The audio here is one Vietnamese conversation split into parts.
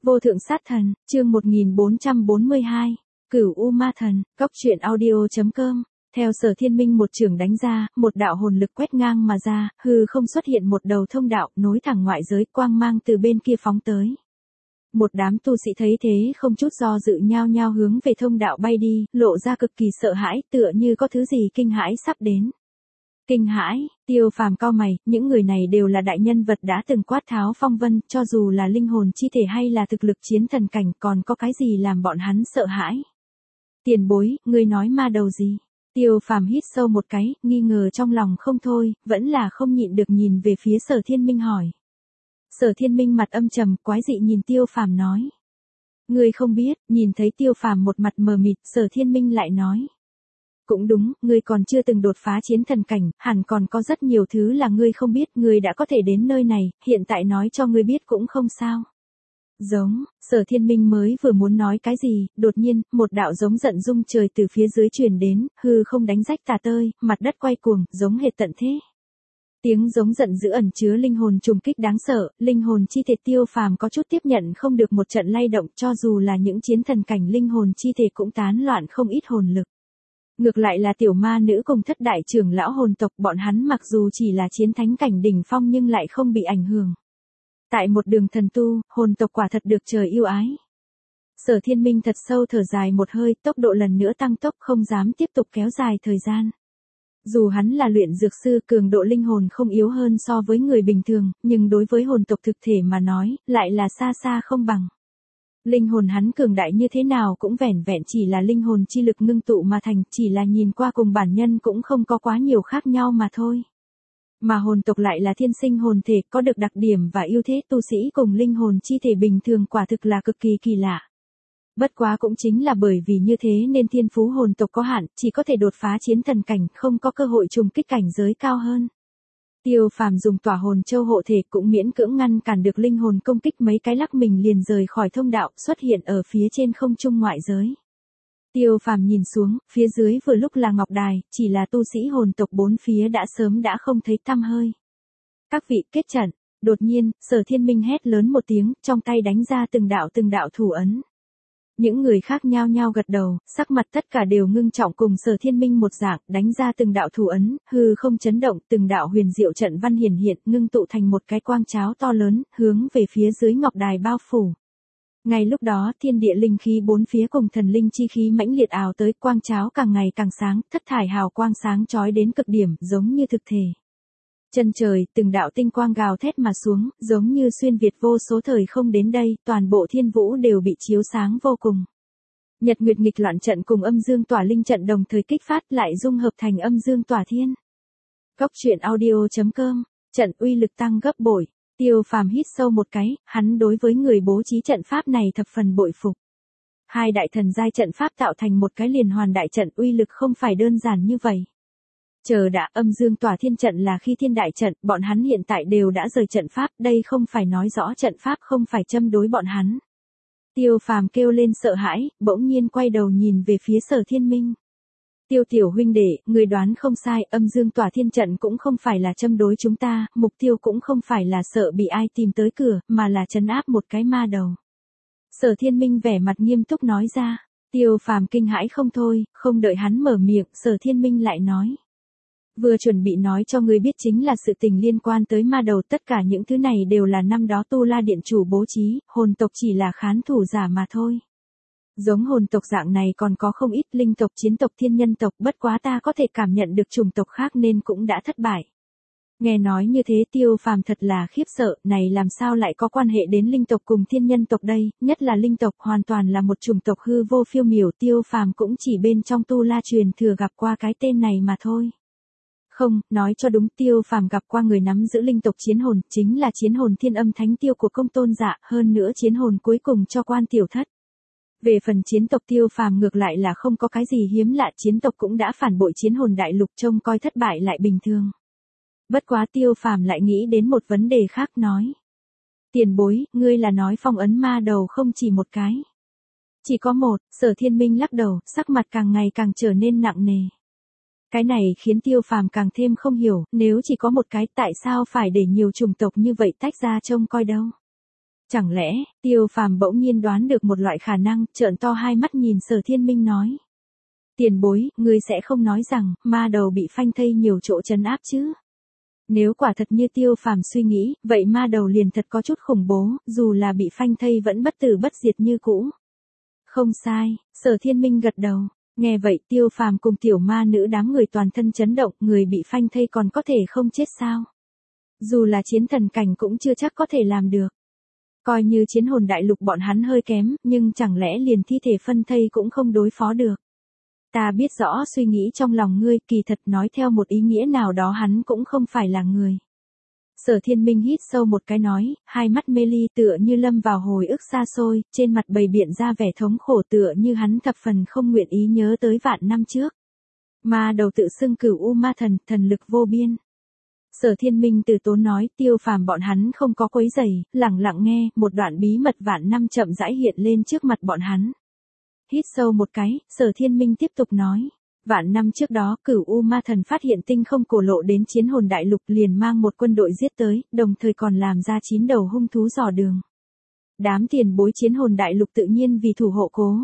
Vô thượng sát thần, chương 1442, Cửu U Ma Thần, Cóc truyện audio.com. Theo Sở Thiên Minh một trường đánh ra, một đạo hồn lực quét ngang mà ra, hư không xuất hiện một đầu thông đạo, nối thẳng ngoại giới, quang mang từ bên kia phóng tới. Một đám tu sĩ thấy thế không chút do dự nhao nhao hướng về thông đạo bay đi, lộ ra cực kỳ sợ hãi, tựa như có thứ gì kinh hãi sắp đến. Kinh hãi, Tiêu Phàm cau mày, những người này đều là đại nhân vật đã từng quát tháo phong vân, cho dù là linh hồn chi thể hay là thực lực chiến thần cảnh, còn có cái gì làm bọn hắn sợ hãi. Tiền bối, ngươi nói ma đầu gì? Tiêu Phàm hít sâu một cái, nghi ngờ trong lòng không thôi, vẫn là không nhịn được nhìn về phía Sở Thiên Minh hỏi. Sở Thiên Minh mặt âm trầm, quái dị nhìn Tiêu Phàm nói. Ngươi không biết, nhìn thấy Tiêu Phàm một mặt mờ mịt, Sở Thiên Minh lại nói. Cũng đúng, ngươi còn chưa từng đột phá chiến thần cảnh, hẳn còn có rất nhiều thứ là ngươi không biết, ngươi đã có thể đến nơi này, hiện tại nói cho ngươi biết cũng không sao. Giống, Sở Thiên Minh mới vừa muốn nói cái gì, đột nhiên, một đạo giống giận rung trời từ phía dưới truyền đến, hư không đánh rách tả tơi, mặt đất quay cuồng, giống hệt tận thế. Tiếng giống giận dữ ẩn chứa linh hồn trùng kích đáng sợ, linh hồn chi thể Tiêu Phàm có chút tiếp nhận không được một trận lay động, cho dù là những chiến thần cảnh linh hồn chi thể cũng tán loạn không ít hồn lực. Ngược lại là tiểu ma nữ cùng thất đại trưởng lão hồn tộc, bọn hắn mặc dù chỉ là chiến thánh cảnh đỉnh phong nhưng lại không bị ảnh hưởng. Tại một đường thần tu, hồn tộc quả thật được trời yêu ái. Sở Thiên Minh thật sâu thở dài một hơi, tốc độ lần nữa tăng tốc, không dám tiếp tục kéo dài thời gian. Dù hắn là luyện dược sư, cường độ linh hồn không yếu hơn so với người bình thường, nhưng đối với hồn tộc thực thể mà nói, lại là xa xa không bằng. Linh hồn hắn cường đại như thế nào cũng vẻn vẹn chỉ là linh hồn chi lực ngưng tụ mà thành, chỉ là nhìn qua cùng bản nhân cũng không có quá nhiều khác nhau mà thôi. Mà hồn tộc lại là thiên sinh hồn thể, có được đặc điểm và ưu thế tu sĩ cùng linh hồn chi thể bình thường quả thực là cực kỳ kỳ lạ. Bất quá cũng chính là bởi vì như thế nên thiên phú hồn tộc có hạn, chỉ có thể đột phá chiến thần cảnh, không có cơ hội trùng kích cảnh giới cao hơn. Tiêu Phàm dùng tỏa hồn châu hộ thể cũng miễn cưỡng ngăn cản được linh hồn công kích, mấy cái lắc mình liền rời khỏi thông đạo, xuất hiện ở phía trên không trung ngoại giới. Tiêu Phàm nhìn xuống, phía dưới vừa lúc là ngọc đài, chỉ là tu sĩ hồn tộc bốn phía đã sớm đã không thấy tăm hơi. Các vị kết trận, đột nhiên, Sở Thiên Minh hét lớn một tiếng, trong tay đánh ra từng đạo thủ ấn. Những người khác nhao nhao gật đầu, sắc mặt tất cả đều ngưng trọng cùng Sở Thiên Minh một dạng, đánh ra từng đạo thủ ấn, hư không chấn động, từng đạo huyền diệu trận văn hiển hiện, ngưng tụ thành một cái quang cháo to lớn, hướng về phía dưới ngọc đài bao phủ. Ngay lúc đó, thiên địa linh khí bốn phía cùng thần linh chi khí mãnh liệt ào tới, quang cháo càng ngày càng sáng, thất thải hào quang sáng chói đến cực điểm, giống như thực thể. Chân trời, từng đạo tinh quang gào thét mà xuống, giống như xuyên việt vô số thời không đến đây, toàn bộ thiên vũ đều bị chiếu sáng vô cùng. Nhật nguyệt nghịch loạn trận cùng âm dương tỏa linh trận đồng thời kích phát, lại dung hợp thành âm dương tỏa thiên. Cóc truyện audio.com, trận uy lực tăng gấp bội. Tiêu Phàm hít sâu một cái, hắn đối với người bố trí trận pháp này thập phần bội phục. Hai đại thần giai trận pháp tạo thành một cái liền hoàn đại trận, uy lực không phải đơn giản như vậy. Chờ đã, âm dương tỏa thiên trận là khi thiên đại trận, bọn hắn hiện tại đều đã rời trận pháp, đây không phải nói rõ trận pháp không phải châm đối bọn hắn. Tiêu Phàm kêu lên sợ hãi, bỗng nhiên quay đầu nhìn về phía Sở Thiên Minh. Tiêu tiểu huynh đệ, người đoán không sai, âm dương tỏa thiên trận cũng không phải là châm đối chúng ta, mục tiêu cũng không phải là sợ bị ai tìm tới cửa, mà là trấn áp một cái ma đầu. Sở Thiên Minh vẻ mặt nghiêm túc nói ra. Tiêu Phàm kinh hãi không thôi, không đợi hắn mở miệng, Sở Thiên Minh lại nói. Vừa chuẩn bị nói cho ngươi biết chính là sự tình liên quan tới ma đầu, tất cả những thứ này đều là năm đó Tu La Điện chủ bố trí, hồn tộc chỉ là khán thủ giả mà thôi. Giống hồn tộc dạng này còn có không ít linh tộc, chiến tộc, thiên nhân tộc, bất quá ta có thể cảm nhận được chủng tộc khác nên cũng đã thất bại. Nghe nói như thế Tiêu Phàm thật là khiếp sợ, này làm sao lại có quan hệ đến linh tộc cùng thiên nhân tộc đây, nhất là linh tộc hoàn toàn là một chủng tộc hư vô phiêu miểu, Tiêu Phàm cũng chỉ bên trong Tu La truyền thừa gặp qua cái tên này mà thôi. Không, nói cho đúng, Tiêu Phàm gặp qua người nắm giữ linh tộc chiến hồn, chính là chiến hồn Thiên Âm Thánh Tiêu của Công Tôn Dạ, hơn nữa chiến hồn cuối cùng cho Quan Tiểu Thất. Về phần chiến tộc Tiêu Phàm ngược lại là không có cái gì hiếm lạ, chiến tộc cũng đã phản bội chiến hồn đại lục, trông coi thất bại lại bình thường. Bất quá Tiêu Phàm lại nghĩ đến một vấn đề khác nói. Tiền bối, ngươi là nói phong ấn ma đầu không chỉ một cái. Chỉ có một, Sở Thiên Minh lắc đầu, sắc mặt càng ngày càng trở nên nặng nề. Cái này khiến Tiêu Phàm càng thêm không hiểu, nếu chỉ có một cái tại sao phải để nhiều chủng tộc như vậy tách ra trông coi đâu. Chẳng lẽ, Tiêu Phàm bỗng nhiên đoán được một loại khả năng, trợn to hai mắt nhìn Sở Thiên Minh nói. Tiền bối, ngươi sẽ không nói rằng, ma đầu bị phanh thây nhiều chỗ trấn áp chứ? Nếu quả thật như Tiêu Phàm suy nghĩ, vậy ma đầu liền thật có chút khủng bố, dù là bị phanh thây vẫn bất tử bất diệt như cũ. Không sai, Sở Thiên Minh gật đầu. Nghe vậy Tiêu Phàm cùng tiểu ma nữ đám người toàn thân chấn động, người bị phanh thây còn có thể không chết sao? Dù là chiến thần cảnh cũng chưa chắc có thể làm được. Coi như chiến hồn đại lục bọn hắn hơi kém, nhưng chẳng lẽ liền thi thể phân thây cũng không đối phó được. Ta biết rõ suy nghĩ trong lòng ngươi, kỳ thật nói theo một ý nghĩa nào đó hắn cũng không phải là người. Sở Thiên Minh hít sâu một cái nói, hai mắt mê ly tựa như lâm vào hồi ức xa xôi, trên mặt bày biện ra vẻ thống khổ tựa như hắn thập phần không nguyện ý nhớ tới vạn năm trước. Ma đầu tự xưng Cửu U Ma Thần, thần lực vô biên. Sở Thiên Minh từ tốn nói, Tiêu Phàm bọn hắn không có quấy rầy, lặng lặng nghe, một đoạn bí mật vạn năm chậm rãi hiện lên trước mặt bọn hắn. Hít sâu một cái, Sở Thiên Minh tiếp tục nói. Vạn năm trước đó, Cửu U Ma Thần phát hiện tinh không cổ lộ đến chiến hồn đại lục liền mang một quân đội giết tới, đồng thời còn làm ra 9 đầu hung thú dò đường. Đám tiền bối chiến hồn đại lục tự nhiên vì thủ hộ cố.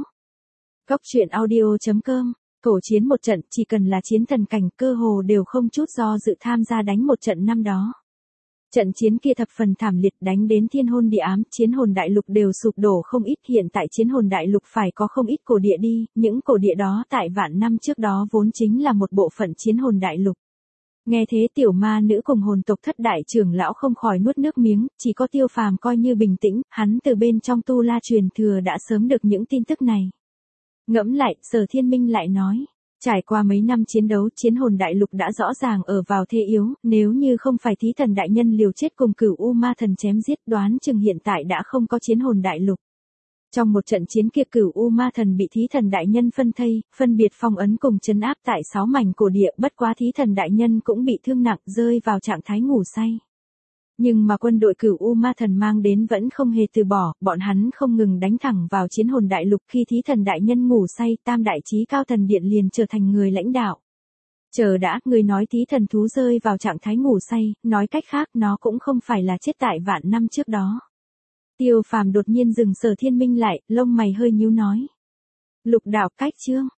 Góc truyện audio.com, thổ chiến một trận, chỉ cần là chiến thần cảnh cơ hồ đều không chút do dự tham gia đánh một trận năm đó. Trận chiến kia thập phần thảm liệt, đánh đến thiên hôn địa ám, chiến hồn đại lục đều sụp đổ không ít, hiện tại chiến hồn đại lục phải có không ít cổ địa đi, những cổ địa đó tại vạn năm trước đó vốn chính là một bộ phận chiến hồn đại lục. Nghe thế tiểu ma nữ cùng hồn tộc thất đại trưởng lão không khỏi nuốt nước miếng, chỉ có Tiêu Phàm coi như bình tĩnh, hắn từ bên trong tu la truyền thừa đã sớm được những tin tức này. Ngẫm lại, Sở Thiên Minh lại nói. Trải qua mấy năm chiến đấu, chiến hồn đại lục đã rõ ràng ở vào thế yếu, nếu như không phải thí thần đại nhân liều chết cùng Cửu U Ma Thần chém giết, đoán chừng hiện tại đã không có chiến hồn đại lục. Trong một trận chiến kia Cửu U Ma Thần bị thí thần đại nhân phân thây, phân biệt phong ấn cùng trấn áp tại 6 mảnh cổ địa, bất quá thí thần đại nhân cũng bị thương nặng, rơi vào trạng thái ngủ say. Nhưng mà quân đội Cửu U Ma Thần mang đến vẫn không hề từ bỏ, bọn hắn không ngừng đánh thẳng vào chiến hồn đại lục, khi thí thần đại nhân ngủ say, tam đại chí cao thần điện liền trở thành người lãnh đạo. Chờ đã, người nói thí thần thú rơi vào trạng thái ngủ say, nói cách khác nó cũng không phải là chết tại vạn năm trước đó. Tiêu Phàm đột nhiên dừng Sở Thiên Minh lại, lông mày hơi nhíu nói. Lục đạo cách chương.